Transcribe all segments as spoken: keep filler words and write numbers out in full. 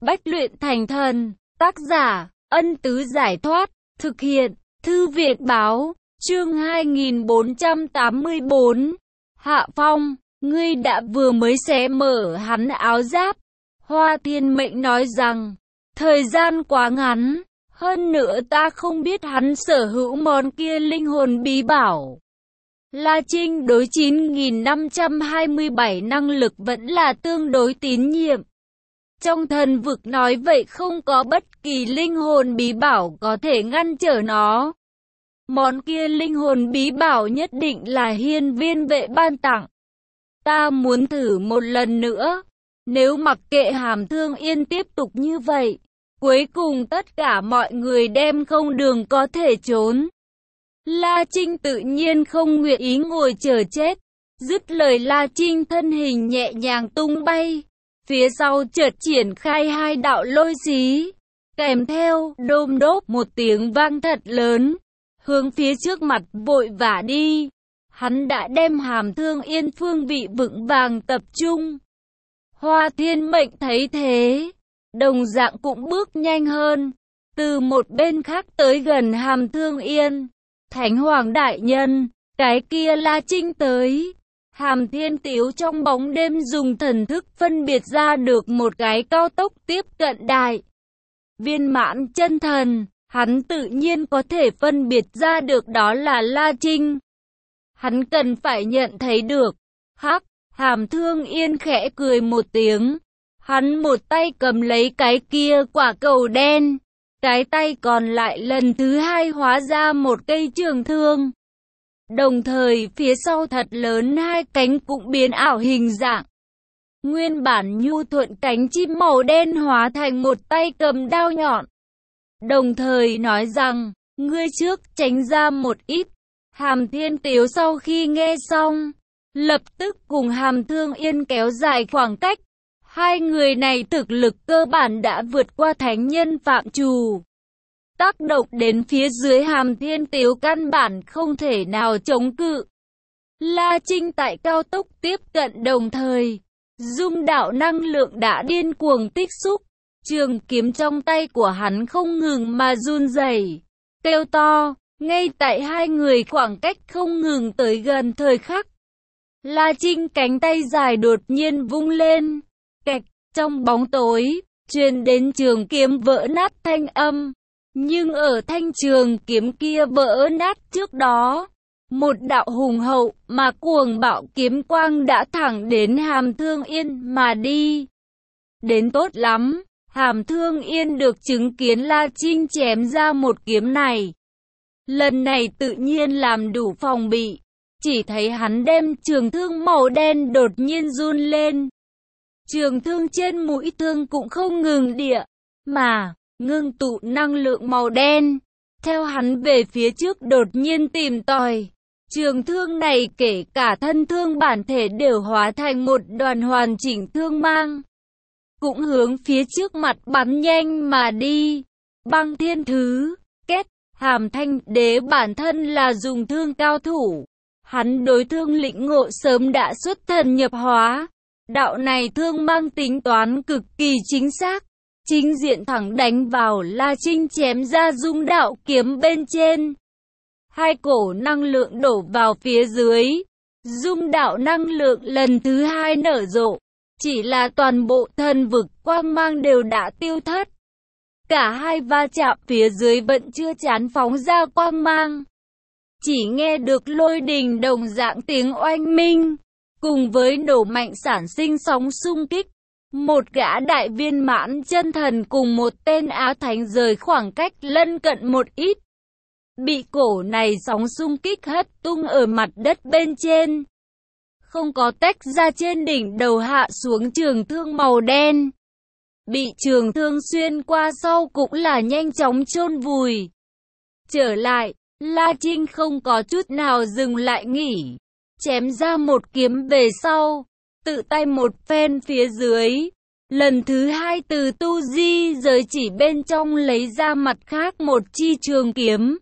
Bách luyện thành thần, tác giả, Ân Tứ Giải Thoát, thực hiện, Thư viện Báo, chương hai nghìn bốn trăm tám mươi bốn. Hạ Phong, ngươi đã vừa mới xé mở hắn áo giáp. Hoa Thiên Mệnh nói rằng, thời gian quá ngắn, hơn nữa ta không biết hắn sở hữu món kia linh hồn bí bảo. La Trinh đối chín nghìn năm trăm hai mươi bảy năng lực vẫn là tương đối tín nhiệm. Trong thần vực nói vậy không có bất kỳ linh hồn bí bảo có thể ngăn trở nó. Món kia linh hồn bí bảo nhất định là hiên viên vệ ban tặng. Ta muốn thử một lần nữa. Nếu mặc kệ Hàm Thương Yên tiếp tục như vậy, cuối cùng tất cả mọi người đem không đường có thể trốn. La Trinh tự nhiên không nguyện ý ngồi chờ chết. Dứt lời La Trinh thân hình nhẹ nhàng tung bay. Phía sau chợt triển khai hai đạo lôi xí. Kèm theo đôm đốp một tiếng vang thật lớn. Hướng phía trước mặt vội vã đi. Hắn đã đem Hàm Thương Yên phương vị vững vàng tập trung. Hoa Thiên Mệnh thấy thế, đồng dạng cũng bước nhanh hơn. Từ một bên khác tới gần Hàm Thương Yên. Thánh Hoàng Đại Nhân, cái kia La Trinh tới. Hàm Thiên Tiếu trong bóng đêm dùng thần thức phân biệt ra được một cái cao tốc tiếp cận đại viên mãn chân thần. Hắn tự nhiên có thể phân biệt ra được đó là La Trinh. Hắn cần phải nhận thấy được. Hắc, Hàm Thương Yên khẽ cười một tiếng. Hắn một tay cầm lấy cái kia quả cầu đen. Cái tay còn lại lần thứ hai hóa ra một cây trường thương. Đồng thời phía sau thật lớn hai cánh cũng biến ảo hình dạng. Nguyên bản nhu thuận cánh chim màu đen hóa thành một tay cầm đao nhọn. Đồng thời nói rằng, ngươi trước tránh ra một ít. Hàm Thiên Tiếu sau khi nghe xong, lập tức cùng Hàm Thương Yên kéo dài khoảng cách. Hai người này thực lực cơ bản đã vượt qua thánh nhân phạm trù. Tác động đến phía dưới Hàm Thiên Tiếu căn bản không thể nào chống cự. La Trinh tại cao tốc tiếp cận đồng thời. Dung đạo năng lượng đã điên cuồng tích xúc. Trường kiếm trong tay của hắn không ngừng mà run rẩy, kêu to. Ngay tại hai người khoảng cách không ngừng tới gần thời khắc. La Trinh cánh tay dài đột nhiên vung lên. Kẹt, trong bóng tối, truyền đến trường kiếm vỡ nát thanh âm. Nhưng ở thanh trường kiếm kia vỡ nát trước đó, một đạo hùng hậu mà cuồng bạo kiếm quang đã thẳng đến Hàm Thương Yên mà đi. Đến tốt lắm, Hàm Thương Yên được chứng kiến La Trinh chém ra một kiếm này. Lần này tự nhiên làm đủ phòng bị, chỉ thấy hắn đem trường thương màu đen đột nhiên run lên. Trường thương trên mũi thương cũng không ngừng địa, mà ngưng tụ năng lượng màu đen. Theo hắn về phía trước đột nhiên tìm tòi. Trường thương này kể cả thân thương bản thể đều hóa thành một đoàn hoàn chỉnh thương mang. Cũng hướng phía trước mặt bắn nhanh mà đi. Băng thiên thứ, kết. Hàm Thanh Đế bản thân là dùng thương cao thủ. Hắn đối thương lĩnh ngộ sớm đã xuất thần nhập hóa. Đạo này thương mang tính toán cực kỳ chính xác. Chính diện thẳng đánh vào La Trinh chém ra dung đạo kiếm bên trên. Hai cổ năng lượng đổ vào phía dưới. Dung đạo năng lượng lần thứ hai nở rộ. Chỉ là toàn bộ thần vực quang mang đều đã tiêu thất. Cả hai va chạm phía dưới vẫn chưa chán phóng ra quang mang. Chỉ nghe được lôi đình đồng dạng tiếng oanh minh. Cùng với nổ mạnh sản sinh sóng xung kích. Một gã đại viên mãn chân thần cùng một tên áo thánh rời khoảng cách lân cận một ít. Bị cổ này sóng xung kích hất tung ở mặt đất bên trên. Không có tách ra trên đỉnh đầu hạ xuống trường thương màu đen. Bị trường thương xuyên qua sau cũng là nhanh chóng chôn vùi. Trở lại, La Trinh không có chút nào dừng lại nghỉ. Chém ra một kiếm về sau, tự tay một phen phía dưới. Lần thứ hai từ tu di giới chỉ bên trong lấy ra mặt khác một chi trường kiếm.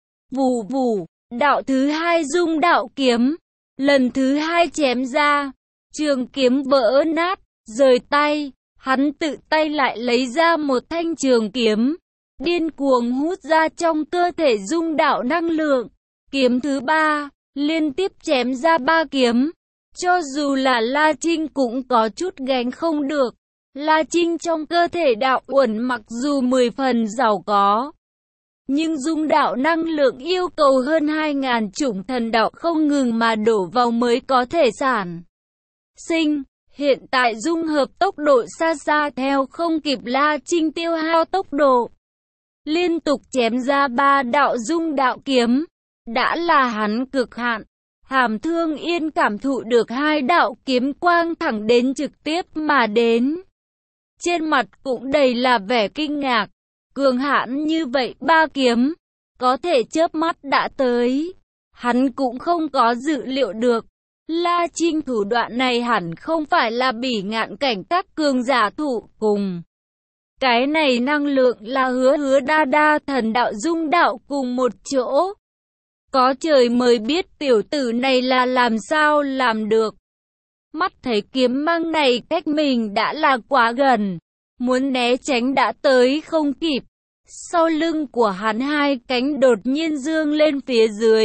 Vù vù, đạo thứ hai dung đạo kiếm. Lần thứ hai chém ra, trường kiếm vỡ nát, rời tay. Hắn tự tay lại lấy ra một thanh trường kiếm, điên cuồng hút ra trong cơ thể dung đạo năng lượng. Kiếm thứ ba, liên tiếp chém ra ba kiếm. Cho dù là La Trinh cũng có chút gánh không được. La Trinh trong cơ thể đạo uẩn mặc dù mười phần giàu có, nhưng dung đạo năng lượng yêu cầu hơn hai nghìn chủng thần đạo không ngừng mà đổ vào mới có thể sản sinh. Hiện tại dung hợp tốc độ xa xa theo không kịp La Trinh tiêu hao tốc độ. Liên tục chém ra ba đạo dung đạo kiếm, đã là hắn cực hạn. Hàm Thương Yên cảm thụ được hai đạo kiếm quang thẳng đến trực tiếp mà đến. Trên mặt cũng đầy là vẻ kinh ngạc. Cường hãn như vậy ba kiếm, có thể chớp mắt đã tới. Hắn cũng không có dự liệu được. La Trinh thủ đoạn này hẳn không phải là bỉ ngạn cảnh các cường giả thủ cùng. Cái này năng lượng là hứa hứa đa đa thần đạo dung đạo cùng một chỗ. Có trời mới biết tiểu tử này là làm sao làm được. Mắt thấy kiếm mang này cách mình đã là quá gần, muốn né tránh đã tới không kịp. Sau lưng của hắn hai cánh đột nhiên dương lên phía dưới,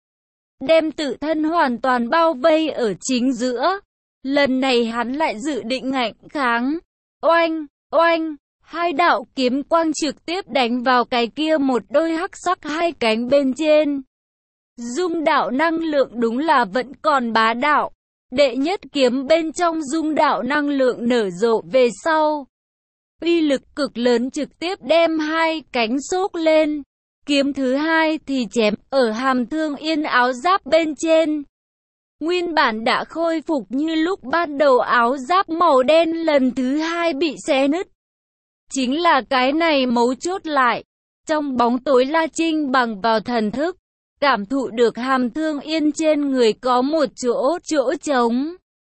đem tự thân hoàn toàn bao vây ở chính giữa. Lần này hắn lại dự định ngạnh kháng. Oanh, oanh, hai đạo kiếm quang trực tiếp đánh vào cái kia một đôi hắc sắc hai cánh bên trên. Dung đạo năng lượng đúng là vẫn còn bá đạo. Đệ nhất kiếm bên trong dung đạo năng lượng nở rộ về sau, uy lực cực lớn trực tiếp đem hai cánh xốc lên. Kiếm thứ hai thì chém ở Hàm Thương Yên áo giáp bên trên. Nguyên bản đã khôi phục như lúc ban đầu áo giáp màu đen lần thứ hai bị xé nứt. Chính là cái này mấu chốt lại. Trong bóng tối La Trinh bằng vào thần thức, cảm thụ được Hàm Thương Yên trên người có một chỗ chỗ trống.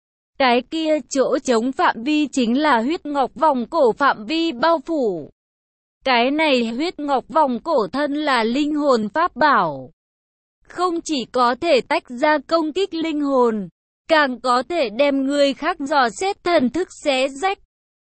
Cái kia chỗ trống phạm vi chính là huyết ngọc vòng cổ phạm vi bao phủ. Cái này huyết ngọc vòng cổ thân là linh hồn pháp bảo. Không chỉ có thể tách ra công kích linh hồn, càng có thể đem người khác dò xét thần thức xé rách.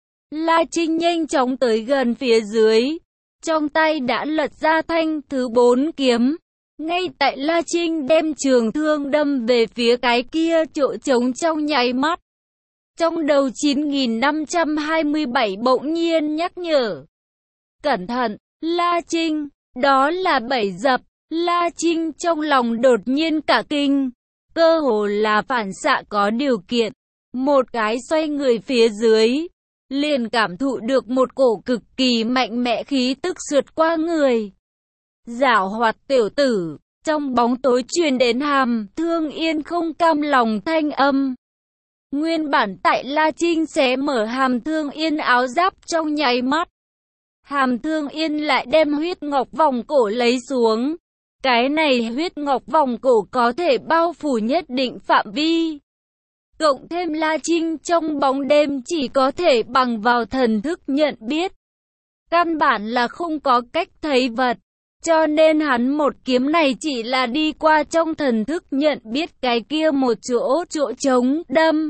La Trinh nhanh chóng tới gần phía dưới, trong tay đã lật ra thanh thứ bốn kiếm. Ngay tại La Trinh đem trường thương đâm về phía cái kia chỗ trống trong nháy mắt, trong đầu chín nghìn năm trăm hai mươi bảy bỗng nhiên nhắc nhở. Cẩn thận, La Trinh, đó là bẫy dập. La Trinh trong lòng đột nhiên cả kinh, cơ hồ là phản xạ có điều kiện. Một cái xoay người phía dưới, liền cảm thụ được một cổ cực kỳ mạnh mẽ khí tức sượt qua người. Giảo hoạt tiểu tử, trong bóng tối truyền đến Hàm Thương Yên không cam lòng thanh âm. Nguyên bản tại La Trinh xé mở Hàm Thương Yên áo giáp trong nháy mắt, Hàm Thương Yên lại đem huyết ngọc vòng cổ lấy xuống. Cái này huyết ngọc vòng cổ có thể bao phủ nhất định phạm vi. Cộng thêm La Trinh trong bóng đêm chỉ có thể bằng vào thần thức nhận biết. Căn bản là không có cách thấy vật. Cho nên hắn một kiếm này chỉ là đi qua trong thần thức nhận biết cái kia một chỗ chỗ trống đâm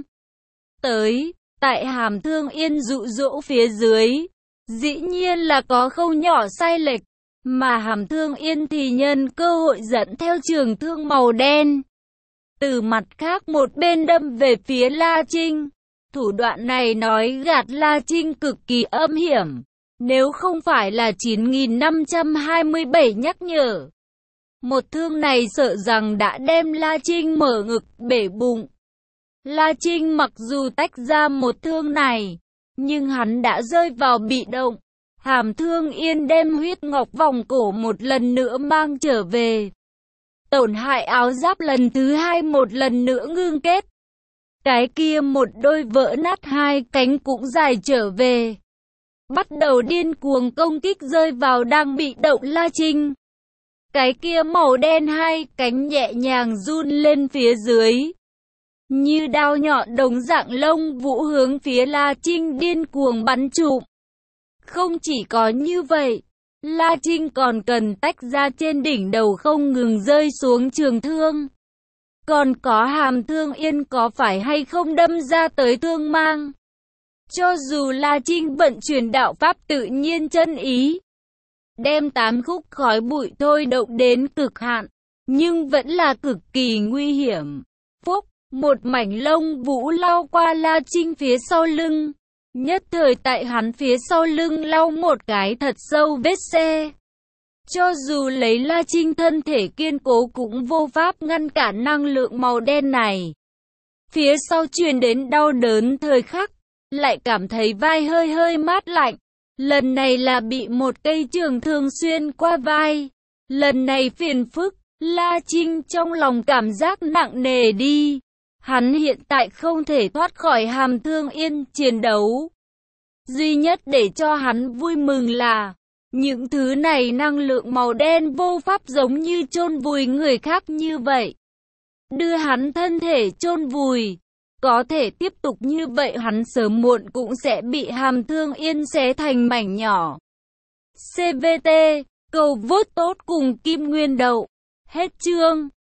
tới. Tại Hàm Thương Yên dụ dỗ phía dưới, dĩ nhiên là có không nhỏ sai lệch. Mà Hàm Thương Yên thì nhân cơ hội dẫn theo trường thương màu đen, từ mặt khác một bên đâm về phía La Trinh. Thủ đoạn này nói gạt La Trinh cực kỳ âm hiểm. Nếu không phải là chín nghìn năm trăm hai mươi bảy nhắc nhở, một thương này sợ rằng đã đem La Trinh mở ngực bể bụng. La Trinh mặc dù tách ra một thương này, nhưng hắn đã rơi vào bị động. Hàm Thương Yên đem huyết ngọc vòng cổ một lần nữa mang trở về. Tổn hại áo giáp lần thứ hai một lần nữa ngưng kết. Cái kia một đôi vỡ nát hai cánh cũng dài trở về. Bắt đầu điên cuồng công kích rơi vào đang bị động La Trinh. Cái kia màu đen hai cánh nhẹ nhàng run lên phía dưới, như đao nhọn đồng dạng lông vũ hướng phía La Trinh điên cuồng bắn trụm. Không chỉ có như vậy, La Trinh còn cần tách ra trên đỉnh đầu không ngừng rơi xuống trường thương. Còn có Hàm Thương Yên có phải hay không đâm ra tới thương mang. Cho dù La Trinh vận chuyển đạo pháp tự nhiên chân ý, đem tám khúc khói bụi thôi động đến cực hạn, nhưng vẫn là cực kỳ nguy hiểm. Phúc, một mảnh lông vũ lao qua La Trinh phía sau lưng. Nhất thời tại hắn phía sau lưng lau một cái thật sâu vết xe. Cho dù lấy La Trinh thân thể kiên cố cũng vô pháp ngăn cản năng lượng màu đen này. Phía sau truyền đến đau đớn thời khắc, lại cảm thấy vai hơi hơi mát lạnh. Lần này là bị một cây trường thương xuyên qua vai. Lần này phiền phức, La Trinh trong lòng cảm giác nặng nề đi. Hắn hiện tại không thể thoát khỏi Hàm Thương Yên chiến đấu. Duy nhất để cho hắn vui mừng là những thứ này năng lượng màu đen vô pháp giống như chôn vùi người khác như vậy. Đưa hắn thân thể chôn vùi. Có thể tiếp tục như vậy hắn sớm muộn cũng sẽ bị Hàm Thương Yên xé thành mảnh nhỏ. xê vê tê, cầu vote tốt cùng Kim Nguyên Đậu. Hết chương.